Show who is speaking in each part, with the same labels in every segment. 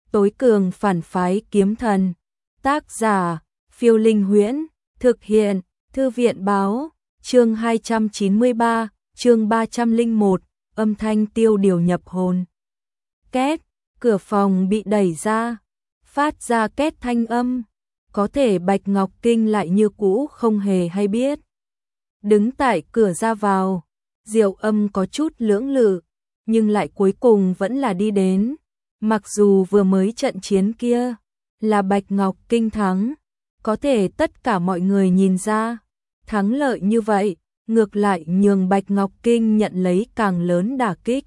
Speaker 1: Tối cường phản phái kiếm thần. Tác giả, Phiêu Linh Huyễn. Thực hiện, Thư viện Báo. Chương 293, chương 301, âm thanh tiêu điều nhập hồn. Két, cửa phòng bị đẩy ra, phát ra két thanh âm. Có thể Bạch Ngọc Kinh lại như cũ không hề hay biết. Đứng tại cửa ra vào, Diệu Âm có chút lưỡng lự, nhưng lại cuối cùng vẫn là đi đến. Mặc dù vừa mới trận chiến kia là Bạch Ngọc Kinh thắng, có thể tất cả mọi người nhìn ra, thắng lợi như vậy, ngược lại nhường Bạch Ngọc Kinh nhận lấy càng lớn đả kích.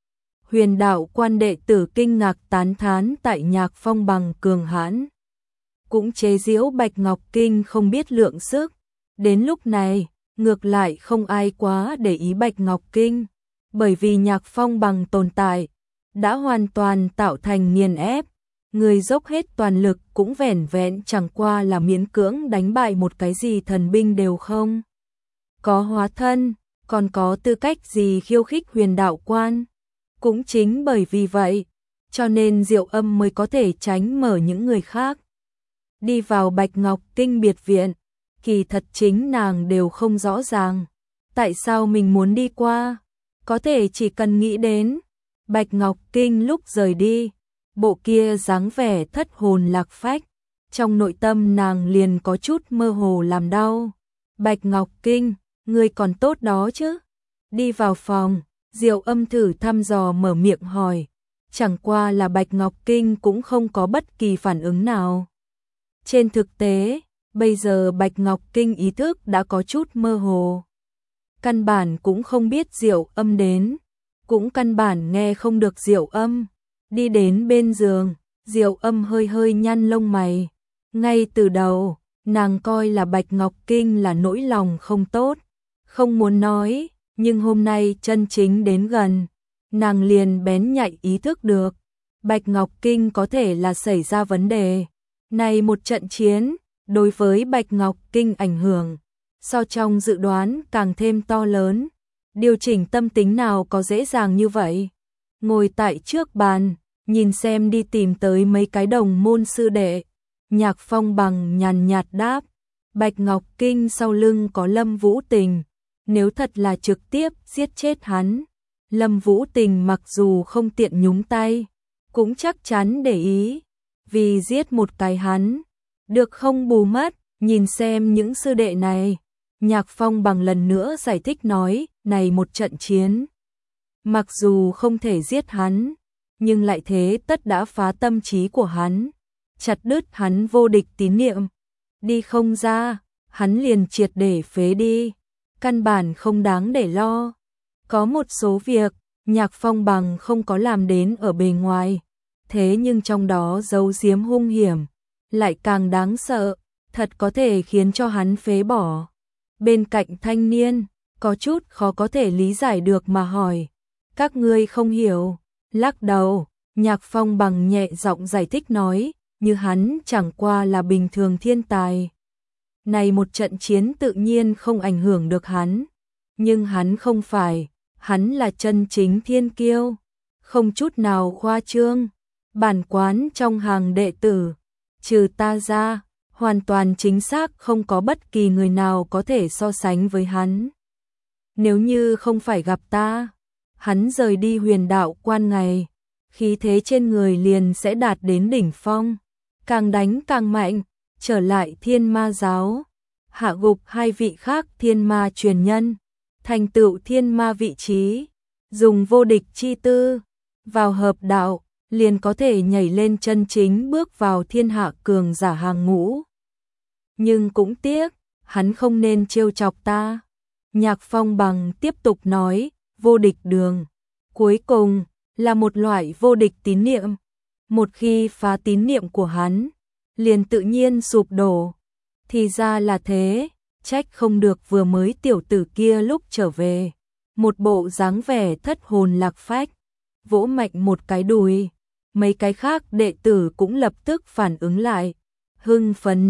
Speaker 1: Huyền đạo quan đệ tử kinh ngạc tán thán tại Nhạc Phong bằng cường hãn. Cũng chế giễu Bạch Ngọc Kinh không biết lượng sức. Đến lúc này, ngược lại không ai quá để ý Bạch Ngọc Kinh, bởi vì Nhạc Phong bằng tồn tại, đã hoàn toàn tạo thành nghiền ép. Người dốc hết toàn lực cũng vẻn vẹn chẳng qua là miễn cưỡng đánh bại một cái gì thần binh đều không có hóa thân, còn có tư cách gì khiêu khích huyền đạo quan. Cũng chính bởi vì vậy, cho nên Diệu Âm mới có thể tránh mở những người khác đi vào Bạch Ngọc Kinh biệt viện. Kỳ thật chính nàng đều không rõ ràng tại sao mình muốn đi qua, có thể chỉ cần nghĩ đến Bạch Ngọc Kinh lúc rời đi, bộ kia dáng vẻ thất hồn lạc phách, trong nội tâm nàng liền có chút mơ hồ làm đau. Bạch Ngọc Kinh, ngươi còn tốt đó chứ? Đi vào phòng, Diệu Âm thử thăm dò mở miệng hỏi, chẳng qua là Bạch Ngọc Kinh cũng không có bất kỳ phản ứng nào. Trên thực tế, bây giờ Bạch Ngọc Kinh ý thức đã có chút mơ hồ. Căn bản cũng không biết Diệu Âm đến, cũng căn bản nghe không được Diệu Âm. Đi đến bên giường, Diệu Âm hơi hơi nhăn lông mày. Ngay từ đầu, nàng coi là Bạch Ngọc Kinh là nỗi lòng không tốt, không muốn nói, nhưng hôm nay chân chính đến gần, nàng liền bén nhạy ý thức được, Bạch Ngọc Kinh có thể là xảy ra vấn đề. Này một trận chiến, đối với Bạch Ngọc Kinh ảnh hưởng, so trong dự đoán càng thêm to lớn. Điều chỉnh tâm tính nào có dễ dàng như vậy? Ngồi tại trước bàn, nhìn xem đi tìm tới mấy cái đồng môn sư đệ. Nhạc Phong bằng nhàn nhạt đáp, Bạch Ngọc Kinh sau lưng có Lâm Vũ Tình, nếu thật là trực tiếp giết chết hắn, Lâm Vũ Tình mặc dù không tiện nhúng tay, cũng chắc chắn để ý, vì giết một cái hắn, được không bù mất. Nhìn xem những sư đệ này, Nhạc Phong bằng lần nữa giải thích nói, này một trận chiến, mặc dù không thể giết hắn, nhưng lại thế tất đã phá tâm trí của hắn, chặt đứt hắn vô địch tín niệm. Đi không ra, hắn liền triệt để phế đi, căn bản không đáng để lo. Có một số việc, Nhạc Phong bằng không có làm đến ở bề ngoài, thế nhưng trong đó giấu giếm hung hiểm, lại càng đáng sợ, thật có thể khiến cho hắn phế bỏ. Bên cạnh thanh niên, có chút khó có thể lý giải được mà hỏi, các ngươi không hiểu. Lắc đầu, Nhạc Phong bằng nhẹ giọng giải thích nói, như hắn chẳng qua là bình thường thiên tài. Này một trận chiến tự nhiên không ảnh hưởng được hắn, nhưng hắn không phải, hắn là chân chính thiên kiêu, không chút nào khoa trương. Bản quán trong hàng đệ tử, trừ ta ra, hoàn toàn chính xác không có bất kỳ người nào có thể so sánh với hắn. Nếu như không phải gặp ta, hắn rời đi huyền đạo quan ngày, khí thế trên người liền sẽ đạt đến đỉnh phong, càng đánh càng mạnh, trở lại thiên ma giáo, hạ gục hai vị khác thiên ma truyền nhân, thành tựu thiên ma vị trí, dùng vô địch chi tư, vào hợp đạo, liền có thể nhảy lên chân chính bước vào thiên hạ cường giả hàng ngũ. Nhưng cũng tiếc, hắn không nên trêu chọc ta. Nhạc Phong bằng tiếp tục nói, vô địch đường, cuối cùng, là một loại vô địch tín niệm. Một khi phá tín niệm của hắn, liền tự nhiên sụp đổ. Thì ra là thế, trách không được vừa mới tiểu tử kia lúc trở về, một bộ dáng vẻ thất hồn lạc phách, vỗ mạnh một cái đùi. Mấy cái khác đệ tử cũng lập tức phản ứng lại, hưng phấn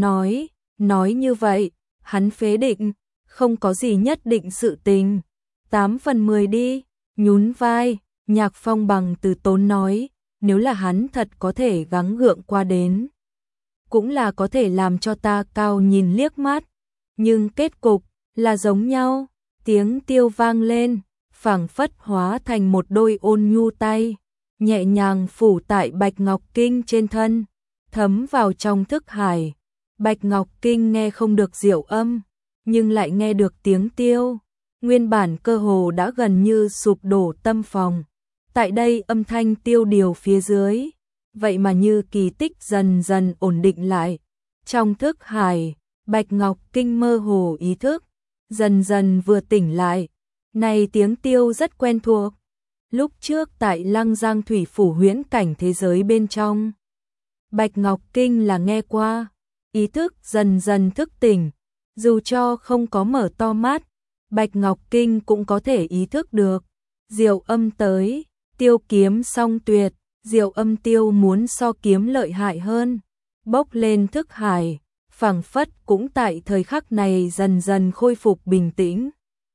Speaker 1: nói như vậy, hắn phế định, không có gì nhất định sự tình. 8/10 đi, nhún vai, Nhạc Phong bằng từ tốn nói, nếu là hắn thật có thể gắng gượng qua đến, cũng là có thể làm cho ta cao nhìn liếc mắt, nhưng kết cục là giống nhau. Tiếng tiêu vang lên, phảng phất hóa thành một đôi ôn nhu tay, nhẹ nhàng phủ tại Bạch Ngọc Kinh trên thân, thấm vào trong thức hải. Bạch Ngọc Kinh nghe không được diệu âm, nhưng lại nghe được tiếng tiêu, nguyên bản cơ hồ đã gần như sụp đổ tâm phòng. Tại đây âm thanh tiêu điều phía dưới, vậy mà như kỳ tích dần dần ổn định lại. Trong thức hải, Bạch Ngọc Kinh mơ hồ ý thức, dần dần vừa tỉnh lại. Này tiếng tiêu rất quen thuộc. Lúc trước tại Lăng Giang Thủy Phủ huyễn cảnh thế giới bên trong, Bạch Ngọc Kinh là nghe qua, ý thức dần dần thức tỉnh, dù cho không có mở to mắt, Bạch Ngọc Kinh cũng có thể ý thức được. Diệu âm tới, tiêu kiếm song tuyệt, diệu âm tiêu muốn so kiếm lợi hại hơn, bốc lên thức hải, phảng phất cũng tại thời khắc này dần dần khôi phục bình tĩnh.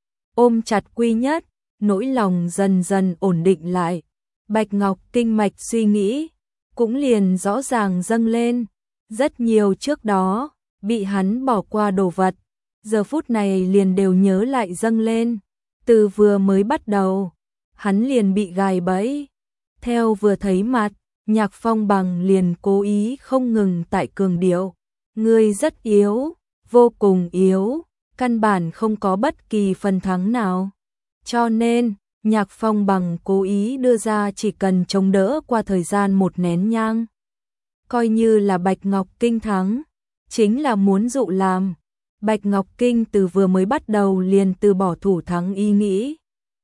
Speaker 1: Ôm chặt Quy Nhất, nỗi lòng dần dần ổn định lại, Bạch Ngọc Kinh mạch suy nghĩ, cũng liền rõ ràng dâng lên. Rất nhiều trước đó, bị hắn bỏ qua đồ vật, giờ phút này liền đều nhớ lại dâng lên. Từ vừa mới bắt đầu, hắn liền bị gài bẫy. Theo vừa thấy mặt, Nhạc Phong Bằng liền cố ý không ngừng tại cường điệu. Ngươi rất yếu, vô cùng yếu, căn bản không có bất kỳ phần thắng nào. Cho nên, Nhạc Phong Bằng cố ý đưa ra chỉ cần chống đỡ qua thời gian một nén nhang. Coi như là Bạch Ngọc Kinh thắng, chính là muốn dụ làm. Bạch Ngọc Kinh từ vừa mới bắt đầu liền từ bỏ thủ thắng ý nghĩ.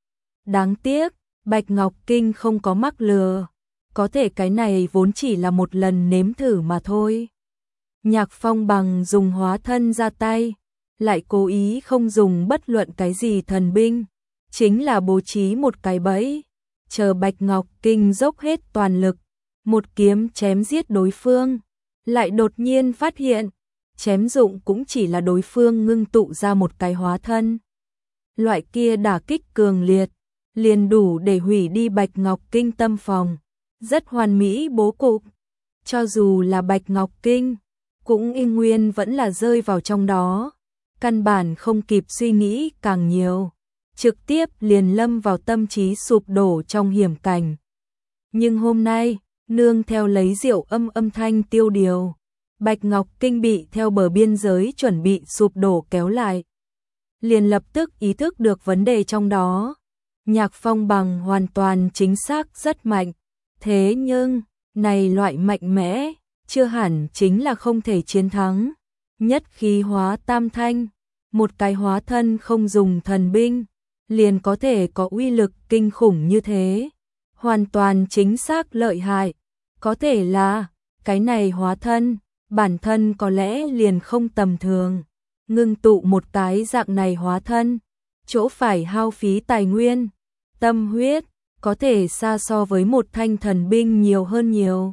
Speaker 1: Đáng tiếc, Bạch Ngọc Kinh không có mắc lừa, có thể cái này vốn chỉ là một lần nếm thử mà thôi. Nhạc Phong Bằng dùng hóa thân ra tay, lại cố ý không dùng bất luận cái gì thần binh, chính là bố trí một cái bẫy, chờ Bạch Ngọc Kinh dốc hết toàn lực, một kiếm chém giết đối phương, lại đột nhiên phát hiện, chém dụng cũng chỉ là đối phương ngưng tụ ra một cái hóa thân. Loại kia đả kích cường liệt, liền đủ để hủy đi Bạch Ngọc Kinh tâm phòng, rất hoàn mỹ bố cục. Cho dù là Bạch Ngọc Kinh, cũng y nguyên vẫn là rơi vào trong đó, căn bản không kịp suy nghĩ càng nhiều, trực tiếp liền lâm vào tâm trí sụp đổ trong hiểm cảnh. Nhưng hôm nay, nương theo lấy diệu âm thanh tiêu điều, Bạch Ngọc Kinh bị theo bờ biên giới chuẩn bị sụp đổ kéo lại. Liền lập tức ý thức được vấn đề trong đó. Nhạc Phong Bằng hoàn toàn chính xác rất mạnh, thế nhưng, này loại mạnh mẽ, chưa hẳn chính là không thể chiến thắng. Nhất khí hóa tam thanh, một cái hóa thân không dùng thần binh, liền có thể có uy lực kinh khủng như thế. Hoàn toàn chính xác lợi hại, có thể là, cái này hóa thân, bản thân có lẽ liền không tầm thường. Ngưng tụ một cái dạng này hóa thân, chỗ phải hao phí tài nguyên, tâm huyết, có thể xa so với một thanh thần binh nhiều hơn nhiều.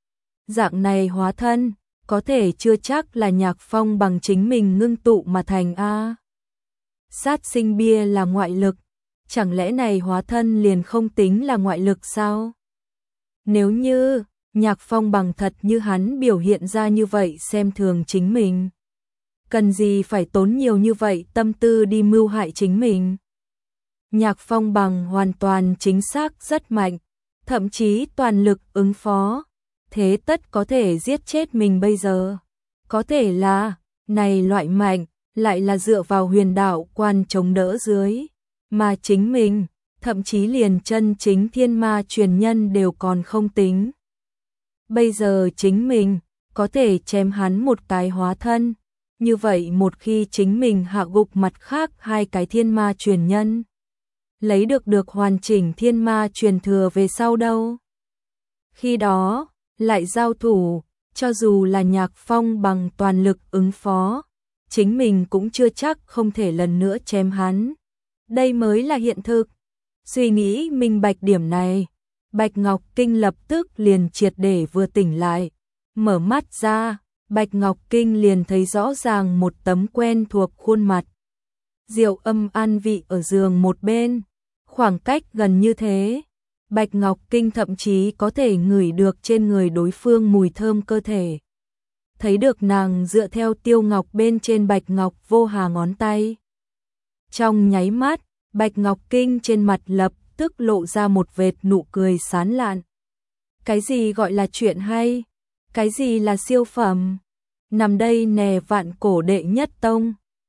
Speaker 1: Dạng này hóa thân, có thể chưa chắc là Nhạc Phong Bằng chính mình ngưng tụ mà thành a. Sát sinh bia là ngoại lực, chẳng lẽ này hóa thân liền không tính là ngoại lực sao? Nếu như Nhạc Phong Bằng thật như hắn biểu hiện ra như vậy xem thường chính mình, cần gì phải tốn nhiều như vậy tâm tư đi mưu hại chính mình? Nhạc Phong Bằng hoàn toàn chính xác rất mạnh, thậm chí toàn lực ứng phó, thế tất có thể giết chết mình bây giờ. Có thể là, này loại mạnh, lại là dựa vào huyền đạo quan chống đỡ dưới, mà chính mình, thậm chí liền chân chính thiên ma truyền nhân đều còn không tính. Bây giờ chính mình, có thể chém hắn một cái hóa thân, như vậy một khi chính mình hạ gục mặt khác hai cái thiên ma truyền nhân, lấy được hoàn chỉnh thiên ma truyền thừa về sau đâu. Khi đó, lại giao thủ, cho dù là Nhạc Phong Bằng toàn lực ứng phó, chính mình cũng chưa chắc không thể lần nữa chém hắn. Đây mới là hiện thực. Suy nghĩ minh bạch điểm này, Bạch Ngọc Kinh lập tức liền triệt để vừa tỉnh lại. Mở mắt ra, Bạch Ngọc Kinh liền thấy rõ ràng một tấm quen thuộc khuôn mặt. Diệu âm an vị ở giường một bên, khoảng cách gần như thế, Bạch Ngọc Kinh thậm chí có thể ngửi được trên người đối phương mùi thơm cơ thể. Thấy được nàng dựa theo Tiêu Ngọc bên trên Bạch Ngọc Vô Hà ngón tay. Trong nháy mắt, Bạch Ngọc Kinh trên mặt lập tức lộ ra một vệt nụ cười sán lạn. Cái gì gọi là chuyện hay? Cái gì là siêu phẩm? Nằm đây nè vạn cổ đệ nhất tông.